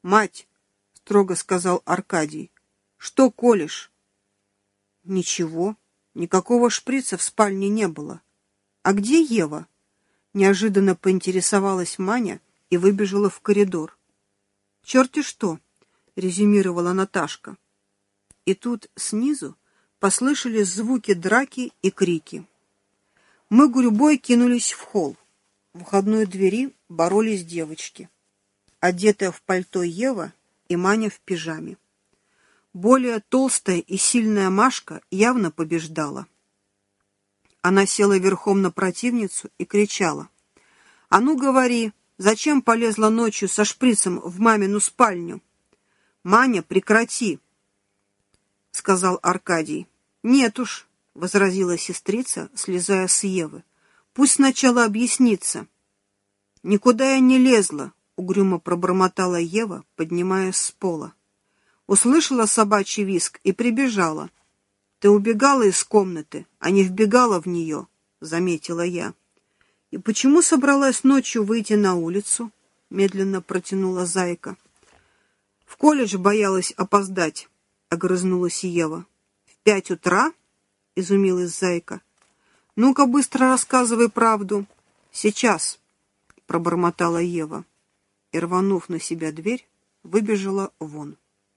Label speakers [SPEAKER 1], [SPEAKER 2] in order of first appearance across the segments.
[SPEAKER 1] «Мать!» — строго сказал Аркадий. «Что колешь?» «Ничего. Никакого шприца в спальне не было. А где Ева?» Неожиданно поинтересовалась Маня и выбежала в коридор. «Черти что!» — резюмировала Наташка. И тут снизу послышались звуки драки и крики. Мы гурьбой кинулись в холл. В входной двери боролись девочки. Одетая в пальто Ева и Маня в пижаме. Более толстая и сильная Машка явно побеждала. Она села верхом на противницу и кричала: «А ну говори, зачем полезла ночью со шприцем в мамину спальню?» «Маня, прекрати!» — сказал Аркадий. «Нет уж», — возразила сестрица, слезая с Евы. «Пусть сначала объяснится». «Никуда я не лезла», — угрюмо пробормотала Ева, поднимаясь с пола. «Услышала собачий визг и прибежала. Ты убегала из комнаты, а не вбегала в нее», — заметила я. «И почему собралась ночью выйти на улицу?» — медленно протянула Зайка. «В колледж боялась опоздать», — огрызнулась Ева. «В 5 утра?» — изумилась Зайка. «Ну-ка быстро рассказывай правду». «Сейчас», — пробормотала Ева и, рванув на себя дверь, выбежала вон.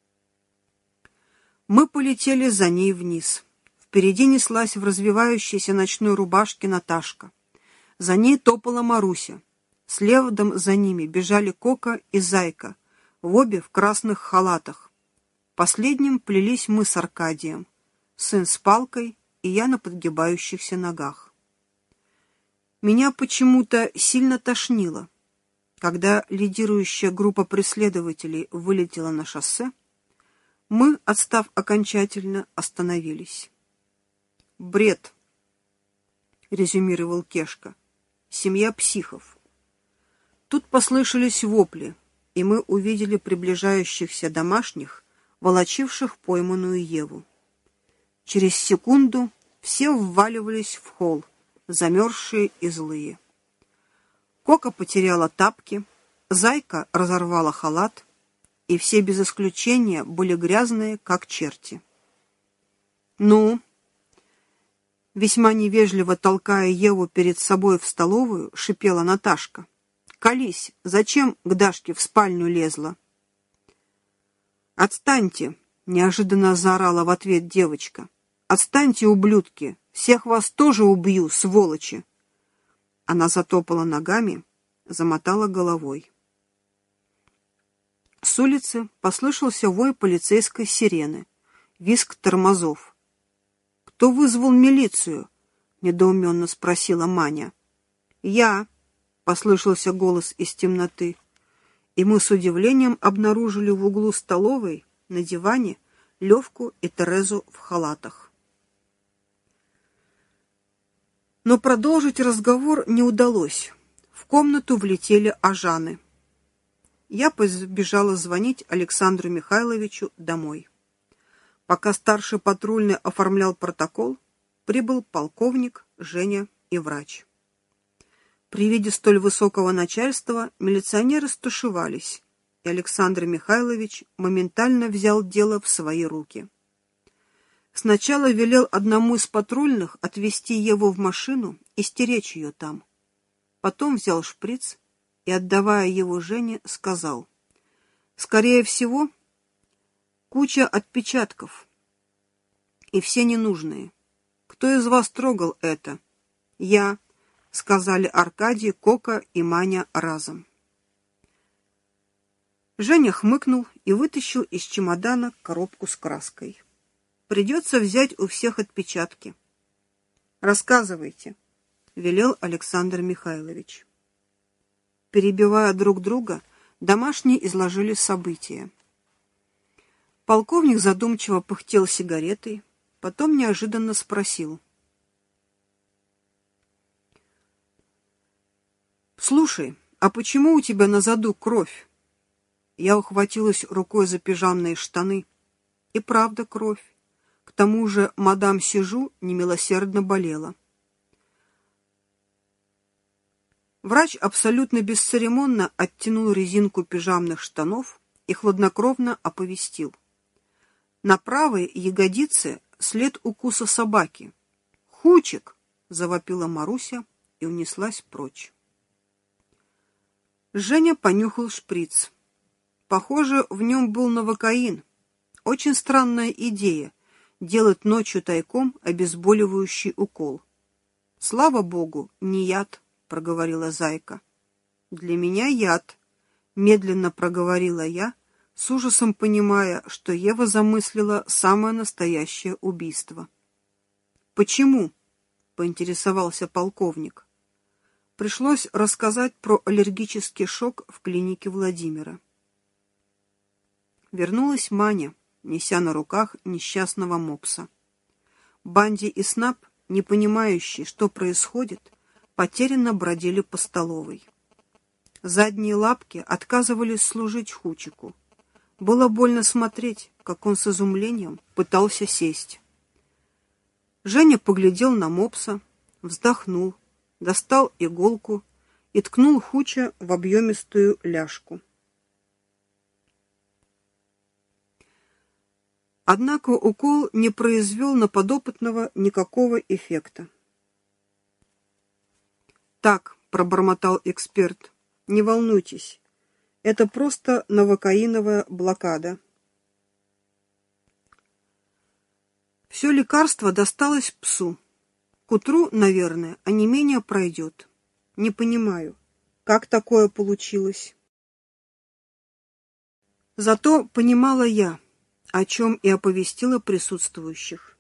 [SPEAKER 1] Мы полетели за ней вниз. Впереди неслась в развивающейся ночной рубашке Наташка. За ней топала Маруся. Следом за ними бежали Кока и Зайка, в обе в красных халатах. Последним плелись мы с Аркадием, сын с палкой и я на подгибающихся ногах. Меня почему-то сильно тошнило. Когда лидирующая группа преследователей вылетела на шоссе, мы, отстав окончательно, остановились. «Бред», — резюмировал Кешка. «Семья психов». Тут послышались вопли, и мы увидели приближающихся домашних, волочивших пойманную Еву. Через секунду все вваливались в холл, замерзшие и злые. Кока потеряла тапки, Зайка разорвала халат, и все без исключения были грязные, как черти. «Ну?» Весьма невежливо толкая Еву перед собой в столовую, шипела Наташка. «Колись, зачем к Дашке в спальню лезла?» «Отстаньте!» — неожиданно заорала в ответ девочка. «Отстаньте, ублюдки! Всех вас тоже убью, сволочи!» Она затопала ногами, замотала головой. С улицы послышался вой полицейской сирены, визг тормозов. «Кто вызвал милицию?» — недоуменно спросила Маня. «Я», — послышался голос из темноты, и мы с удивлением обнаружили в углу столовой на диване Левку и Терезу в халатах. Но продолжить разговор не удалось. В комнату влетели Ажаны. Я побежала звонить Александру Михайловичу домой. Пока старший патрульный оформлял протокол, прибыл полковник, Женя и врач. При виде столь высокого начальства милиционеры стушевались, и Александр Михайлович моментально взял дело в свои руки. Сначала велел одному из патрульных отвезти Еву в машину и стеречь ее там. Потом взял шприц и, отдавая его Жене, сказал: «Скорее всего, куча отпечатков, и все ненужные. Кто из вас трогал это?» «Я», — сказали Аркадий, Кока и Маня разом. Женя хмыкнул и вытащил из чемодана коробку с краской. «Придется взять у всех отпечатки». «Рассказывайте», — велел Александр Михайлович. Перебивая друг друга, домашние изложили события. Полковник задумчиво пыхтел сигаретой, потом неожиданно спросил: «Слушай, а почему у тебя на заду кровь?» Я ухватилась рукой за пижамные штаны. И правда кровь. К тому же мадам Сижу немилосердно болела. Врач абсолютно бесцеремонно оттянул резинку пижамных штанов и хладнокровно оповестил. На правой ягодице след укуса собаки. «Хучик!» — завопила Маруся и унеслась прочь. Женя понюхал шприц. Похоже, в нем был новокаин. Очень странная идея — делать ночью тайком обезболивающий укол. «Слава богу, не яд», — проговорила Зайка. «Для меня яд», — медленно проговорила я, с ужасом понимая, что Ева замыслила самое настоящее убийство. «Почему?» — поинтересовался полковник. Пришлось рассказать про аллергический шок в клинике Владимира. Вернулась Маня, неся на руках несчастного мопса. Банди и Снап, не понимающие, что происходит, потерянно бродили по столовой. Задние лапки отказывались служить Хучику. Было больно смотреть, как он с изумлением пытался сесть. Женя поглядел на мопса, вздохнул, достал иголку и ткнул Хуча в объемистую ляжку. Однако укол не произвел на подопытного никакого эффекта. «Так», — пробормотал эксперт, — «не волнуйтесь, это просто новокаиновая блокада». Все лекарство досталось псу. К утру, наверное, онемение пройдет. Не понимаю, как такое получилось. Зато понимала я, о чем и оповестила присутствующих.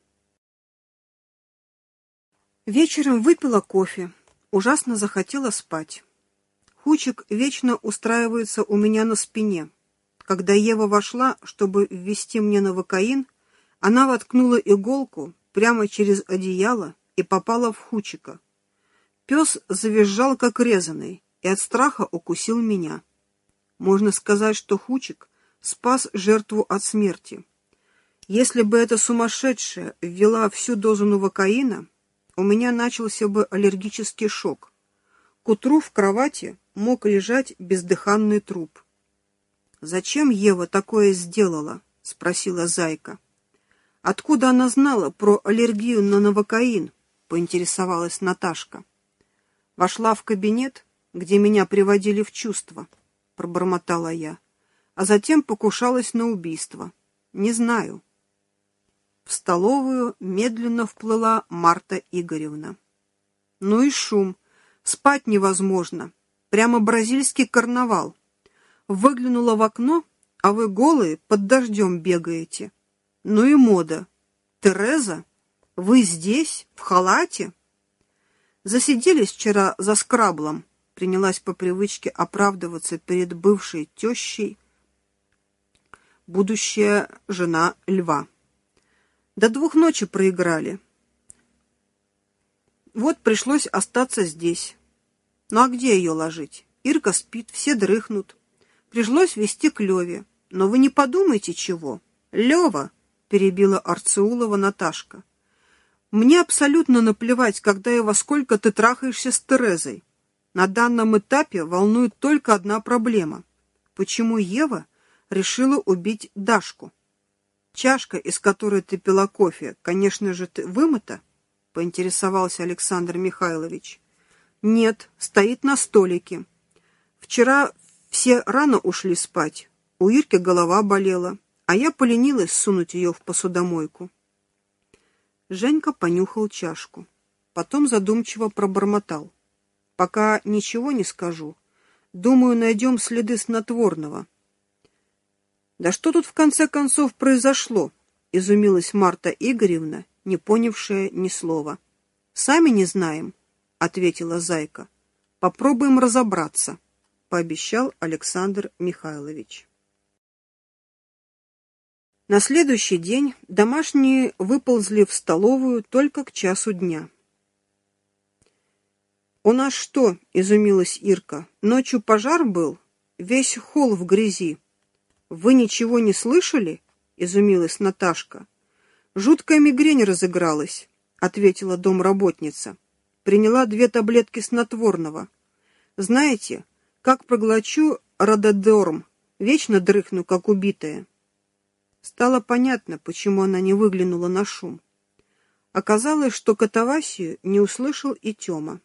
[SPEAKER 1] Вечером выпила кофе, ужасно захотела спать. Хучик вечно устраивается у меня на спине. Когда Ева вошла, чтобы ввести мне новокаин, она воткнула иголку прямо через одеяло и попала в Хучика. Пес завизжал, как резаный, и от страха укусил меня. Можно сказать, что Хучик спас жертву от смерти. Если бы эта сумасшедшая ввела всю дозу новокаина, у меня начался бы аллергический шок. К утру в кровати мог лежать бездыханный труп. «Зачем Ева такое сделала?» — спросила Зайка. «Откуда она знала про аллергию на новокаин?» — поинтересовалась Наташка. «Вошла в кабинет, где меня приводили в чувство», — пробормотала я, «а затем покушалась на убийство. Не знаю». В столовую медленно вплыла Марта Игоревна. «Ну и шум. Спать невозможно. Прямо бразильский карнавал. Выглянула в окно, а вы голые под дождем бегаете. Ну и мода. Тереза, вы здесь, в халате?» «Засиделись вчера за скраблом», — принялась по привычке оправдываться перед бывшей тещей будущая жена Льва. «До 2 ночи проиграли. Вот пришлось остаться здесь. Ну а где ее ложить? Ирка спит, все дрыхнут. Пришлось везти к Леве. Но вы не подумайте чего. Лева!» — перебила Арцеулова Наташка. «Мне абсолютно наплевать, когда и во сколько ты трахаешься с Терезой. На данном этапе волнует только одна проблема. Почему Ева решила убить Дашку? Чашка, из которой ты пила кофе, конечно же, вымыта?» — поинтересовался Александр Михайлович. «Нет, стоит на столике. Вчера все рано ушли спать. У Ирки голова болела, а я поленилась сунуть ее в посудомойку». Женька понюхал чашку. Потом задумчиво пробормотал. «Пока ничего не скажу. Думаю, найдем следы снотворного». «Да что тут в конце концов произошло?» — изумилась Марта Игоревна, не понявшая ни слова. «Сами не знаем», — ответила Зайка. «Попробуем разобраться», — пообещал Александр Михайлович. На следующий день домашние выползли в столовую только к часу дня. «У нас что?» — изумилась Ирка. «Ночью пожар был? Весь холл в грязи». «Вы ничего не слышали?» — изумилась Наташка. «Жуткая мигрень разыгралась», — ответила домработница. «Приняла 2 таблетки снотворного. Знаете, как проглочу рододорм, Вечно дрыхну, как убитая. Стало понятно, почему она не выглянула на шум. Оказалось, что катавасию не услышал и Тёма.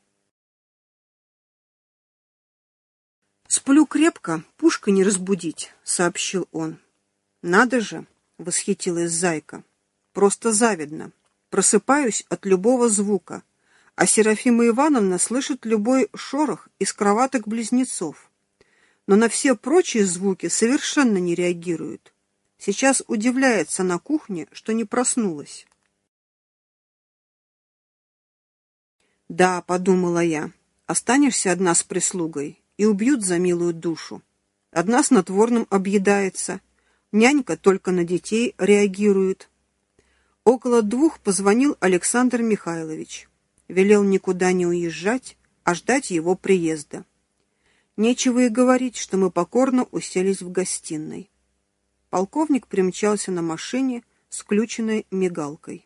[SPEAKER 1] «Сплю крепко, пушка не разбудить», — сообщил он. «Надо же!» — восхитилась Зайка. «Просто завидно. Просыпаюсь от любого звука, а Серафима Ивановна слышит любой шорох из кроваток близнецов. Но на все прочие звуки совершенно не реагирует. Сейчас удивляется на кухне, что не проснулась». «Да», — подумала я, — «останешься одна с прислугой, и убьют за милую душу. Одна снотворным объедается, нянька только на детей реагирует». Около 2 позвонил Александр Михайлович. Велел никуда не уезжать, а ждать его приезда. Нечего и говорить, что мы покорно уселись в гостиной. Полковник примчался на машине с включенной мигалкой.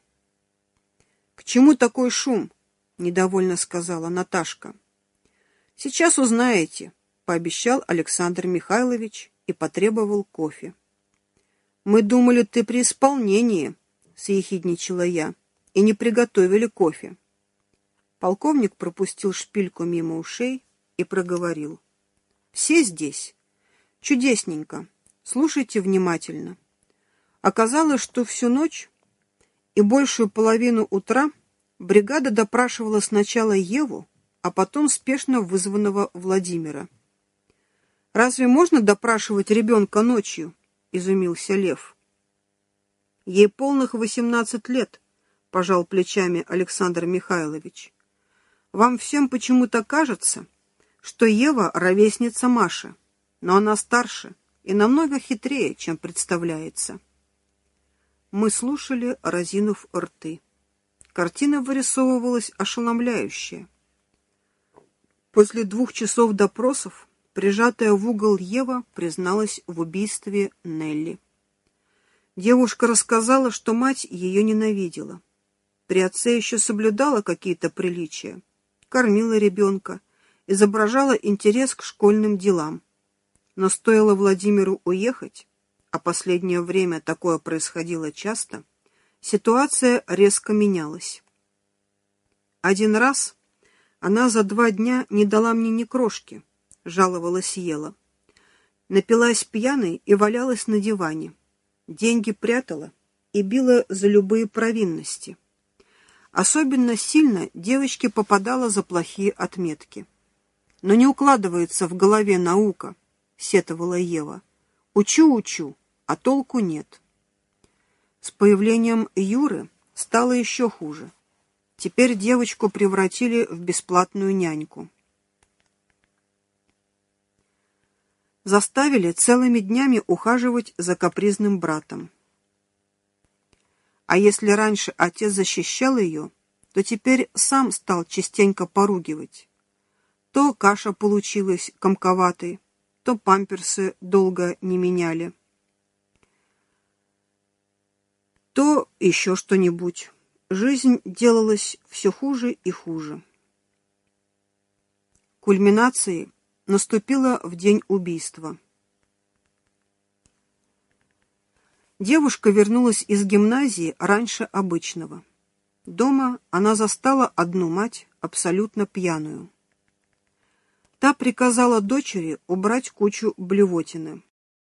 [SPEAKER 1] «К чему такой шум?» — недовольно сказала Наташка. «Сейчас узнаете», — пообещал Александр Михайлович и потребовал кофе. «Мы думали, ты при исполнении», — съехидничала я, — «и не приготовили кофе». Полковник пропустил шпильку мимо ушей и проговорил. «Все здесь? Чудесненько. Слушайте внимательно. Оказалось, что всю ночь и большую половину утра бригада допрашивала сначала Еву, а потом спешно вызванного Владимира». «Разве можно допрашивать ребенка ночью?» — изумился Лев. «Ей полных 18 лет», — пожал плечами Александр Михайлович. «Вам всем почему-то кажется, что Ева — ровесница Маши, но она старше и намного хитрее, чем представляется». Мы слушали, разинув рты. Картина вырисовывалась ошеломляющая. После 2 часов допросов прижатая в угол Ева призналась в убийстве Нелли. Девушка рассказала, что мать ее ненавидела. При отце еще соблюдала какие-то приличия, кормила ребенка, изображала интерес к школьным делам. Но стоило Владимиру уехать, а последнее время такое происходило часто, ситуация резко менялась. «Один раз она за 2 дня не дала мне ни крошки», — жаловалась Ела. «Напилась пьяной и валялась на диване. Деньги прятала и била за любые провинности. Особенно сильно девочке попадала за плохие отметки. Но не укладывается в голове наука», — сетовала Ева. «Учу, а толку нет». С появлением Юры стало еще хуже. Теперь девочку превратили в бесплатную няньку. Заставили целыми днями ухаживать за капризным братом. А если раньше отец защищал ее, то теперь сам стал частенько поругивать. То каша получилась комковатой, то памперсы долго не меняли, то еще что-нибудь. Жизнь делалась все хуже и хуже. Кульминацией наступила в день убийства. Девушка вернулась из гимназии раньше обычного. Дома она застала одну мать, абсолютно пьяную. Та приказала дочери убрать кучу блевотины.